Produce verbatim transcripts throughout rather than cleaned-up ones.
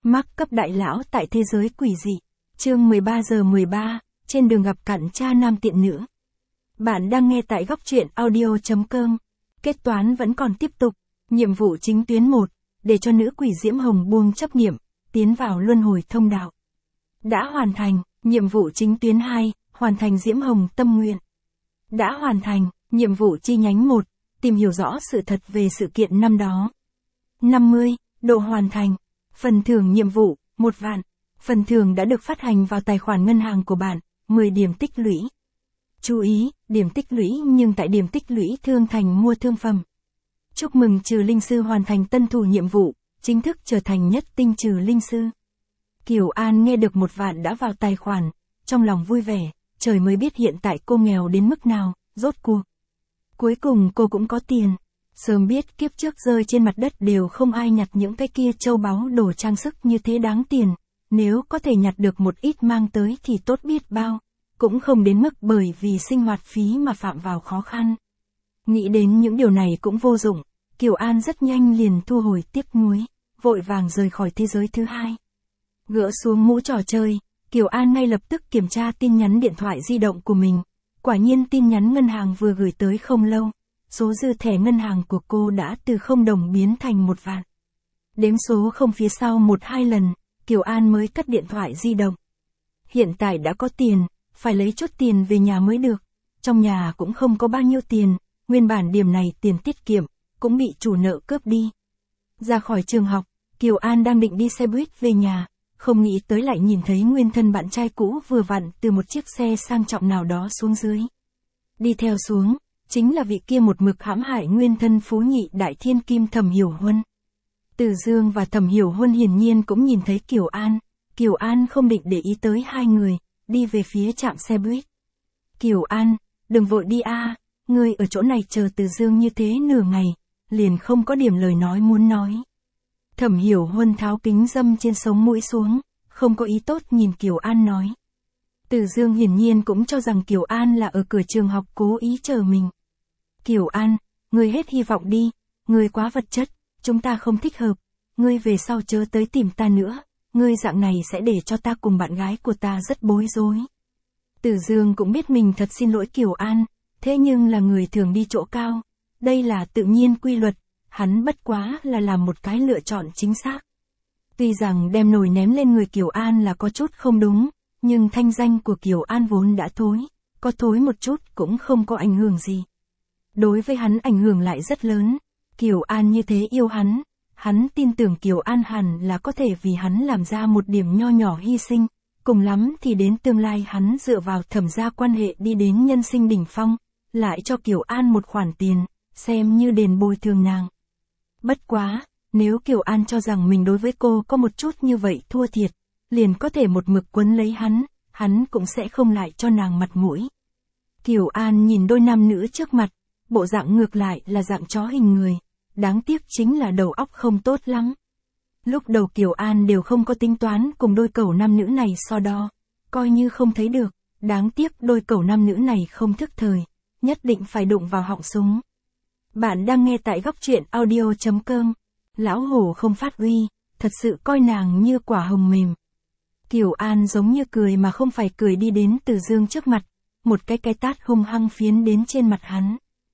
Mác cấp đại lão tại thế giới quỷ dị. Chương mười ba giờ mười ba, trên đường gặp cặn cha nam tiện nữ. Bạn đang nghe tại góc truyện audio chấm com. Kết toán vẫn còn tiếp tục. Nhiệm vụ chính tuyến một, để cho nữ quỷ Diễm Hồng buông chấp niệm, tiến vào luân hồi thông đạo. Đã hoàn thành. Nhiệm vụ chính tuyến hai, hoàn thành Diễm Hồng tâm nguyện. Đã hoàn thành. Nhiệm vụ chi nhánh một, tìm hiểu rõ sự thật về sự kiện năm đó. năm mươi, độ hoàn thành. Phần thưởng nhiệm vụ, một vạn. Phần thưởng đã được phát hành vào tài khoản ngân hàng của bạn, mười điểm tích lũy. Chú ý, điểm tích lũy nhưng tại điểm tích lũy thương thành mua thương phẩm. Chúc mừng trừ linh sư hoàn thành tân thủ nhiệm vụ, chính thức trở thành nhất tinh trừ linh sư. Kiều An nghe được một vạn đã vào tài khoản, trong lòng vui vẻ, trời mới biết hiện tại cô nghèo đến mức nào, rốt cuộc. Cuối cùng cô cũng có tiền. Sớm biết kiếp trước rơi trên mặt đất đều không ai nhặt những cái kia châu báu đồ trang sức như thế đáng tiền. Nếu có thể nhặt được một ít mang tới thì tốt biết bao. Cũng không đến mức bởi vì sinh hoạt phí mà phạm vào khó khăn. Nghĩ đến những điều này cũng vô dụng. Kiều An rất nhanh liền thu hồi tiếc nuối, vội vàng rời khỏi thế giới thứ hai. Gỡ xuống mũ trò chơi, Kiều An ngay lập tức kiểm tra tin nhắn điện thoại di động của mình. Quả nhiên tin nhắn ngân hàng vừa gửi tới không lâu. Số dư thẻ ngân hàng của cô đã từ không đồng biến thành một vạn. Đếm số không phía sau một hai lần, Kiều An mới cất điện thoại di động. Hiện tại đã có tiền, phải lấy chút tiền về nhà mới được. Trong nhà cũng không có bao nhiêu tiền, nguyên bản điểm này tiền tiết kiệm, cũng bị chủ nợ cướp đi. Ra khỏi trường học, Kiều An đang định đi xe buýt về nhà, không nghĩ tới lại nhìn thấy nguyên thân bạn trai cũ vừa vặn từ một chiếc xe sang trọng nào đó xuống dưới. Đi theo xuống, chính là vị kia một mực hãm hại nguyên thân phú nhị đại thiên kim Thẩm Hiểu Huân. Từ Dương và Thẩm Hiểu Huân hiển nhiên cũng nhìn thấy Kiều An, Kiều An không định để ý tới hai người, đi về phía trạm xe buýt. Kiều An, đừng vội đi a, ngươi ở chỗ này chờ Từ Dương như thế nửa ngày, liền không có điểm lời nói muốn nói. Thẩm Hiểu Huân tháo kính râm trên sống mũi xuống, không có ý tốt nhìn Kiều An nói. Từ Dương hiển nhiên cũng cho rằng Kiều An là ở cửa trường học cố ý chờ mình. Kiều An, ngươi hết hy vọng đi, ngươi quá vật chất, chúng ta không thích hợp, ngươi về sau chớ tới tìm ta nữa, ngươi dạng này sẽ để cho ta cùng bạn gái của ta rất bối rối. Từ Dương cũng biết mình thật xin lỗi Kiều An, thế nhưng là người thường đi chỗ cao, đây là tự nhiên quy luật, hắn bất quá là làm một cái lựa chọn chính xác. Tuy rằng đem nồi ném lên người Kiều An là có chút không đúng, nhưng thanh danh của Kiều An vốn đã thối, có thối một chút cũng không có ảnh hưởng gì. Đối với hắn ảnh hưởng lại rất lớn, Kiều An như thế yêu hắn, hắn tin tưởng Kiều An hẳn là có thể vì hắn làm ra một điểm nho nhỏ hy sinh, cùng lắm thì đến tương lai hắn dựa vào Thẩm gia quan hệ đi đến nhân sinh đỉnh phong, lại cho Kiều An một khoản tiền, xem như đền bồi thường nàng. Bất quá, nếu Kiều An cho rằng mình đối với cô có một chút như vậy thua thiệt, liền có thể một mực quấn lấy hắn, hắn cũng sẽ không lại cho nàng mặt mũi. Kiều An nhìn đôi nam nữ trước mặt, bộ dạng ngược lại là dạng chó hình người, đáng tiếc chính là đầu óc không tốt lắm. Lúc đầu Kiều An đều không có tính toán cùng đôi cẩu nam nữ này so đo, coi như không thấy được, đáng tiếc đôi cẩu nam nữ này không thức thời, nhất định phải đụng vào họng súng. Bạn đang nghe tại góc truyện audio chấm com, lão hổ không phát uy, thật sự coi nàng như quả hồng mềm. Kiều An giống như cười mà không phải cười đi đến Từ Dương trước mặt, một cái cái tát hung hăng phiến đến trên mặt hắn.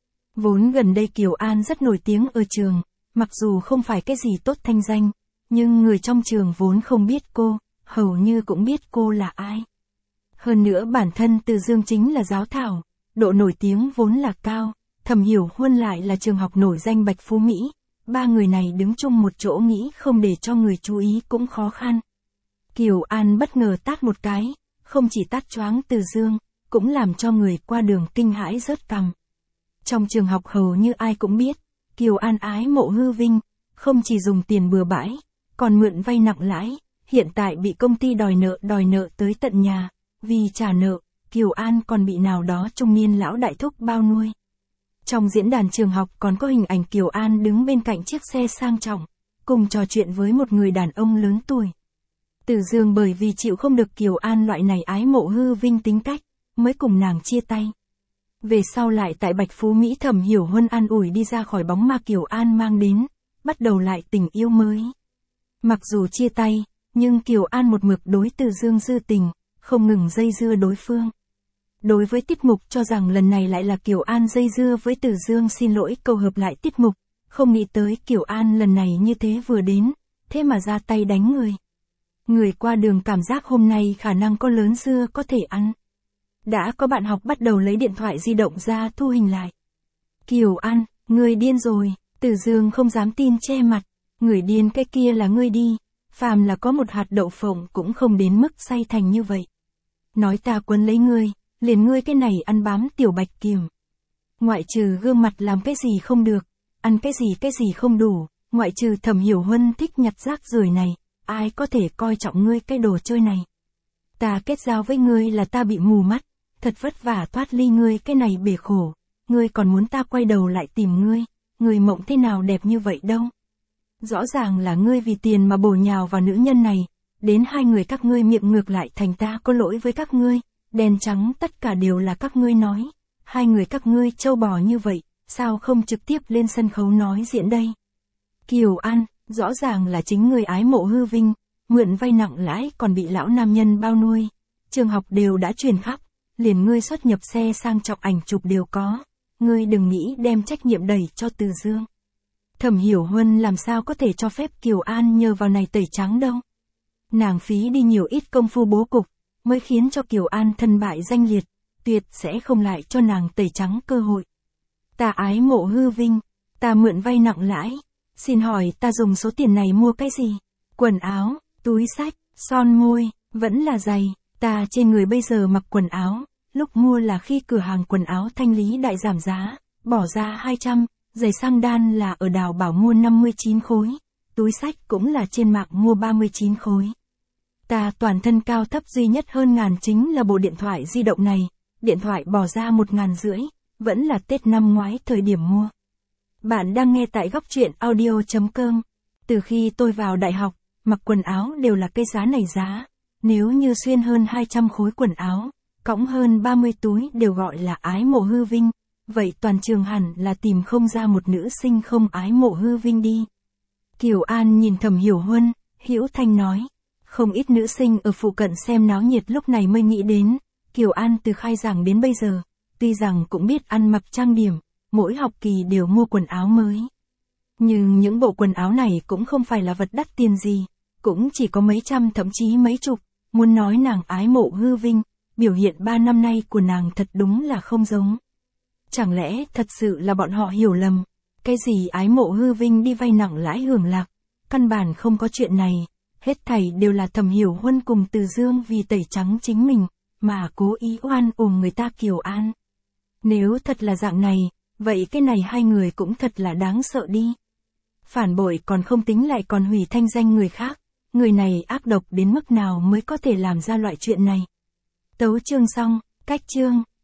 Vốn gần đây Kiều An rất nổi tiếng ở trường, mặc dù không phải cái gì tốt thanh danh, nhưng người trong trường vốn không biết cô, hầu như cũng biết cô là ai. Hơn nữa bản thân Từ Dương chính là giáo thảo, độ nổi tiếng vốn là cao, Thẩm Hiểu Huân lại là trường học nổi danh Bạch Phú Mỹ, ba người này đứng chung một chỗ nghĩ không để cho người chú ý cũng khó khăn. Kiều An bất ngờ tát một cái, không chỉ tát choáng Từ Dương, cũng làm cho người qua đường kinh hãi rớt cằm. Trong trường học hầu như ai cũng biết, Kiều An ái mộ hư vinh, không chỉ dùng tiền bừa bãi, còn mượn vay nặng lãi, hiện tại bị công ty đòi nợ đòi nợ tới tận nhà, vì trả nợ, Kiều An còn bị nào đó trung niên lão đại thúc bao nuôi. Trong diễn đàn trường học còn có hình ảnh Kiều An đứng bên cạnh chiếc xe sang trọng, cùng trò chuyện với một người đàn ông lớn tuổi. Từ Dương bởi vì chịu không được Kiều An loại này ái mộ hư vinh tính cách, mới cùng nàng chia tay. Về sau lại tại Bạch Phú Mỹ Thẩm Hiểu Huân an ủi đi ra khỏi bóng ma Kiều An mang đến, bắt đầu lại tình yêu mới. Mặc dù chia tay, Nhưng Kiều An một mực đối Từ Dương dư tình, không ngừng dây dưa đối phương. Đối với tiết mục cho rằng lần này lại là Kiều An dây dưa với Từ Dương xin lỗi câu hợp lại tiết mục, không nghĩ tới Kiều An lần này như thế vừa đến, thế mà ra tay đánh người. Người qua đường cảm giác hôm nay khả năng có lớn dưa có thể ăn. Đã có bạn học bắt đầu lấy điện thoại di động ra thu hình lại. Kiều An, người điên rồi, Từ Dương không dám tin che mặt, người điên cái kia là ngươi đi, phàm là có một hạt đậu phộng cũng không đến mức say thành như vậy. Nói ta quấn lấy ngươi, liền ngươi cái này ăn bám tiểu bạch kiểm. Ngoại trừ gương mặt làm cái gì không được, ăn cái gì cái gì không đủ, ngoại trừ Thẩm Hiểu Huân thích nhặt rác rưởi này, ai có thể coi trọng ngươi cái đồ chơi này. Ta kết giao với ngươi là ta bị mù mắt, thật vất vả thoát ly ngươi cái này bể khổ, ngươi còn muốn ta quay đầu lại tìm ngươi, ngươi mộng thế nào đẹp như vậy đâu. Rõ ràng là ngươi vì tiền mà bổ nhào vào nữ nhân này, đến hai người các ngươi miệng ngược lại thành ta có lỗi với các ngươi, đen trắng tất cả đều là các ngươi nói, hai người các ngươi trâu bò như vậy, sao không trực tiếp lên sân khấu nói diễn đây. Kiều An, rõ ràng là chính người ái mộ hư vinh, mượn vay nặng lãi còn bị lão nam nhân bao nuôi, trường học đều đã truyền khắp, liền ngươi xuất nhập xe sang trọng ảnh chụp đều có, ngươi đừng nghĩ đem trách nhiệm đẩy cho Từ Dương. Thẩm Hiểu Huân làm sao có thể cho phép Kiều An nhờ vào này tẩy trắng đâu. Nàng phí đi nhiều ít công phu bố cục, mới khiến cho Kiều An thân bại danh liệt, tuyệt sẽ không lại cho nàng tẩy trắng cơ hội. Ta ái mộ hư vinh, ta mượn vay nặng lãi, xin hỏi ta dùng số tiền này mua cái gì? Quần áo, túi xách, son môi, vẫn là giày, ta trên người bây giờ mặc quần áo, lúc mua là khi cửa hàng quần áo Thanh Lý đại giảm giá, bỏ ra hai trăm, giày sang đan là ở Đào Bảo mua năm mươi chín khối, túi xách cũng là trên mạng mua ba mươi chín khối. Ta toàn thân cao thấp duy nhất hơn ngàn chính là bộ điện thoại di động này, điện thoại bỏ ra một ngàn rưỡi, vẫn là Tết năm ngoái thời điểm mua. Bạn đang nghe tại góc truyện audio chấm com. Từ khi tôi vào đại học, mặc quần áo đều là cái giá này giá, nếu như xuyên hơn hai trăm khối quần áo, cõng hơn ba mươi túi đều gọi là ái mộ hư vinh, vậy toàn trường hẳn là tìm không ra một nữ sinh không ái mộ hư vinh đi. Kiều An nhìn Thẩm Hiểu Huân, hữu thanh nói, không ít nữ sinh ở phụ cận xem náo nhiệt lúc này mới nghĩ đến, Kiều An từ khai giảng đến bây giờ, tuy rằng cũng biết ăn mặc trang điểm, mỗi học kỳ đều mua quần áo mới. Nhưng những bộ quần áo này cũng không phải là vật đắt tiền gì, cũng chỉ có mấy trăm thậm chí mấy chục, muốn nói nàng ái mộ hư vinh, biểu hiện ba năm nay của nàng thật đúng là không giống. Chẳng lẽ thật sự là bọn họ hiểu lầm, cái gì ái mộ hư vinh đi vay nặng lãi hưởng lạc, căn bản không có chuyện này, hết thảy đều là Thẩm Hiểu Huân cùng Từ Dương vì tẩy trắng chính mình, mà cố ý oan uổng người ta Kiều An. Nếu thật là dạng này, vậy cái này hai người cũng thật là đáng sợ đi. Phản bội còn không tính lại còn hủy thanh danh người khác, người này ác độc đến mức nào mới có thể làm ra loại chuyện này. Tấu chương xong, cách chương.